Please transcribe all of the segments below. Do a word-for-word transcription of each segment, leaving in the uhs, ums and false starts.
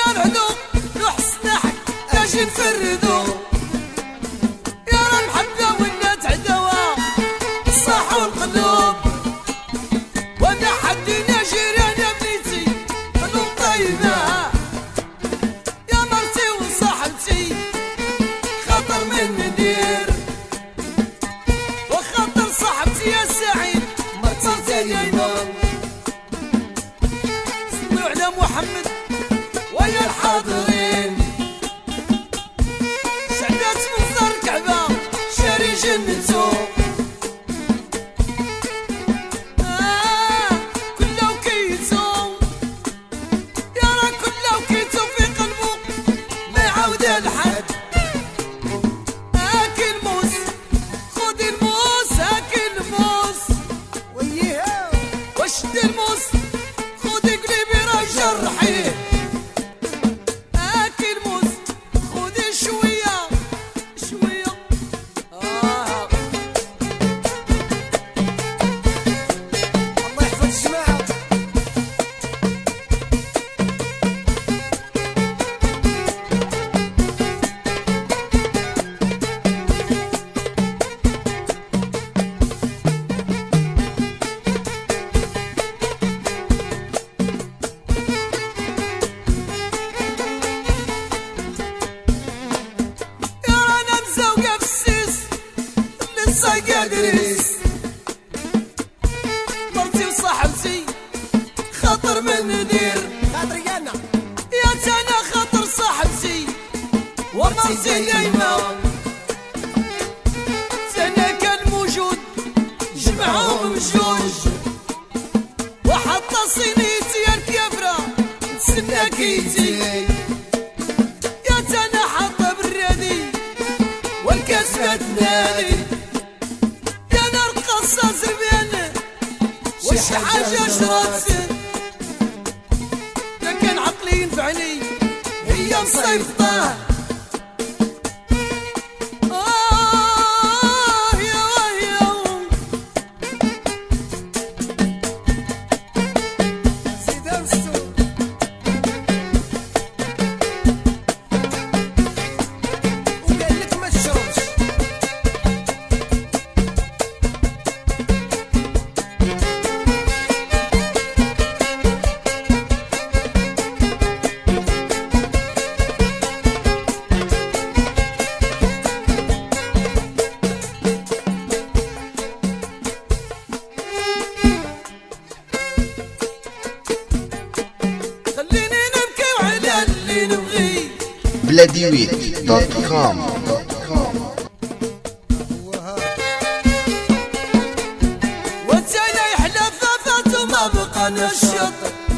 العدو نحسن حق اجي نفردو يا المحبة ولات عداوة صاحوا القلوب وانا حدينا جيران بنيتي قلوب طيبة يا مرتي وصاحبتي خاطر من ندير وخاطر صاحبتي يا سعيد مرتي يا ايمان صلوا على محمد ويا الحاضرين سعدات من دار الكعبة شاري جنتو آه كله وكيتو يا راه كله وكيتو في قلبو ما يعاود لحد اكل موس خذ الموس اكل موس وياه وشد الموس خذ قلبي راه جرحيه اكل موس خذ شويه شويه آه. الله يحفظ الجماعه يا رانا مزوقه في السيس لسه قادريس مرتي وصاحبتي خاطر من ندير خاطري انا يا تانا خاطر صاحبتي ومرتي نايمه تانا كان موجود جمعهم بجوج وحط صينيتي الكبرة تسنى كيتي يا تانا حاطه برادي والكاس تنادي يا نار قصة زبيان وش حاجة شرات لا كان عقلي ينفعني هي مصيفطة آه يا ويا زيد السوق وقال لك ما تشربش خليني نبكي وعلى اللي نبغي بلاديويت دوت كوم. وانتانا يحلى فافات وما بقانا الشط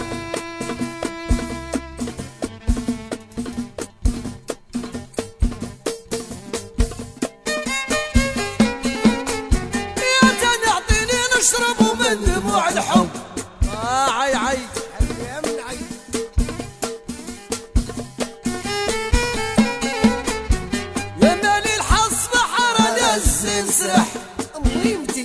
يا تانا اعطيني نشرب من دموع الحب آه عي عي يا من عي يا مالي الحظ بحر نز نسرح مهمتي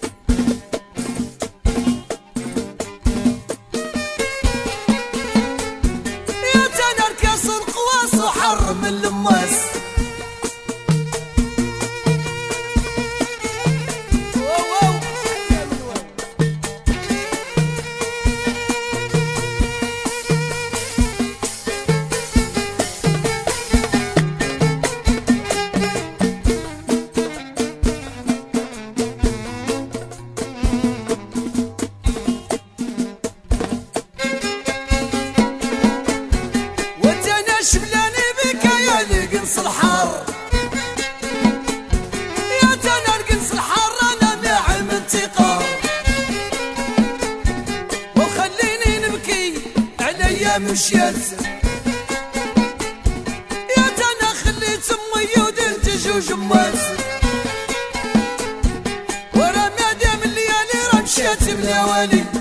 يا تانا الكاس القواس وحر من الماس واو واو. وانتانا شبلاني بك يا القنص الحار يا تانا القنص الحار انا ناعم انتقام وخليني نبكي عليا مشيت يا تانا خليت امي ودنت جوج امات ورا ما دام الليالي راه مشات بلا والي